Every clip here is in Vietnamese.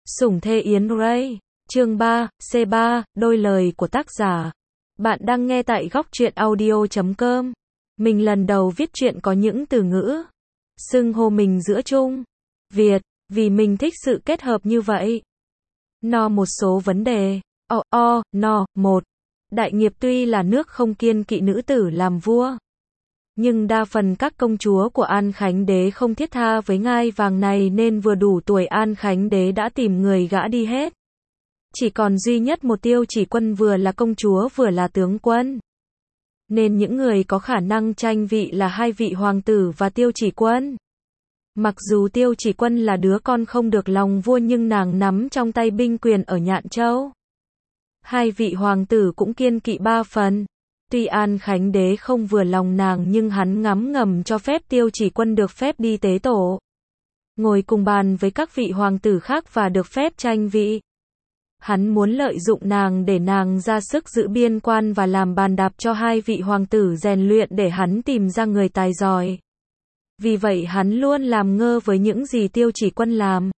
Sủng thê Yến Ray, chương 3, C3, đôi lời của tác giả. Bạn đang nghe tại góc truyện audio.com. Mình lần đầu viết truyện có những từ ngữ xưng hô mình giữa Trung Việt, vì mình thích sự kết hợp như vậy. Một số vấn đề. Một. Đại nghiệp tuy là nước không kiên kỵ nữ tử làm vua, nhưng đa phần các công chúa của An Khánh Đế không thiết tha với ngai vàng này nên vừa đủ tuổi An Khánh Đế đã tìm người gã đi hết. Chỉ còn duy nhất một Tiêu Chỉ Quân vừa là công chúa vừa là tướng quân. Nên những người có khả năng tranh vị là hai vị hoàng tử và Tiêu Chỉ Quân. Mặc dù Tiêu Chỉ Quân là đứa con không được lòng vua nhưng nàng nắm trong tay binh quyền ở Nhạn Châu. Hai vị hoàng tử cũng kiên kỵ ba phần. Tuy An Khánh Đế không vừa lòng nàng nhưng hắn ngấm ngầm cho phép Tiêu Chỉ Quân được phép đi tế tổ, ngồi cùng bàn với các vị hoàng tử khác và được phép tranh vị. Hắn muốn lợi dụng nàng để nàng ra sức giữ biên quan và làm bàn đạp cho hai vị hoàng tử rèn luyện để hắn tìm ra người tài giỏi. Vì vậy hắn luôn làm ngơ với những gì Tiêu Chỉ Quân làm.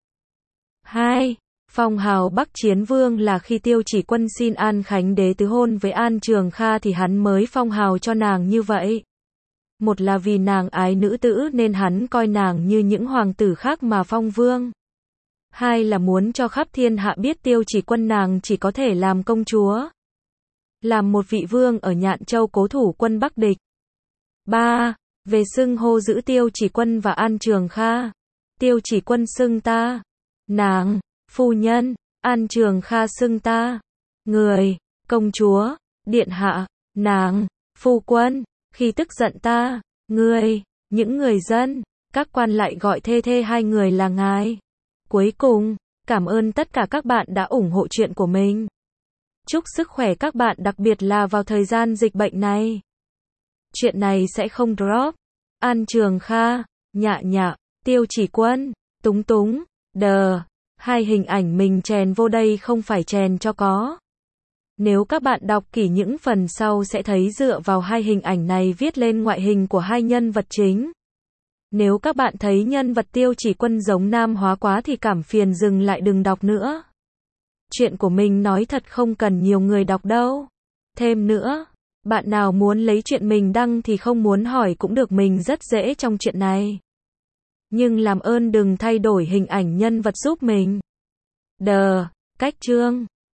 2. Phong hào Bắc Chiến Vương là khi Tiêu Chỉ Quân xin An Khánh Đế tứ hôn với An Trường Kha thì hắn mới phong hào cho nàng như vậy. Một là vì nàng ái nữ tử nên hắn coi nàng như những hoàng tử khác mà phong vương. Hai là muốn cho khắp thiên hạ biết Tiêu Chỉ Quân nàng chỉ có thể làm công chúa, làm một vị vương ở Nhạn Châu cố thủ quân Bắc địch. 3. Về xưng hô giữ Tiêu Chỉ Quân và An Trường Kha. Tiêu Chỉ Quân xưng ta, nàng, phu nhân, An Trường Kha xưng ta, người, công chúa, điện hạ, nàng, phu quân, khi tức giận ta, người, những người dân, các quan lại gọi thê thê hai người là ngài. Cuối cùng, cảm ơn tất cả các bạn đã ủng hộ chuyện của mình. Chúc sức khỏe các bạn đặc biệt là vào thời gian dịch bệnh này. Chuyện này sẽ không drop. An Trường Kha, nhạ, Tiêu Chỉ Quân, túng, đờ. Hai hình ảnh mình chèn vô đây không phải chèn cho có. Nếu các bạn đọc kỹ những phần sau sẽ thấy dựa vào hai hình ảnh này viết lên ngoại hình của hai nhân vật chính. Nếu các bạn thấy nhân vật Tiêu Chỉ Quân giống nam hóa quá thì cảm phiền dừng lại đừng đọc nữa. Chuyện của mình nói thật không cần nhiều người đọc đâu. Thêm nữa, bạn nào muốn lấy chuyện mình đăng thì không muốn hỏi cũng được, mình rất dễ trong chuyện này. Nhưng làm ơn đừng thay đổi hình ảnh nhân vật giúp mình. Cách chương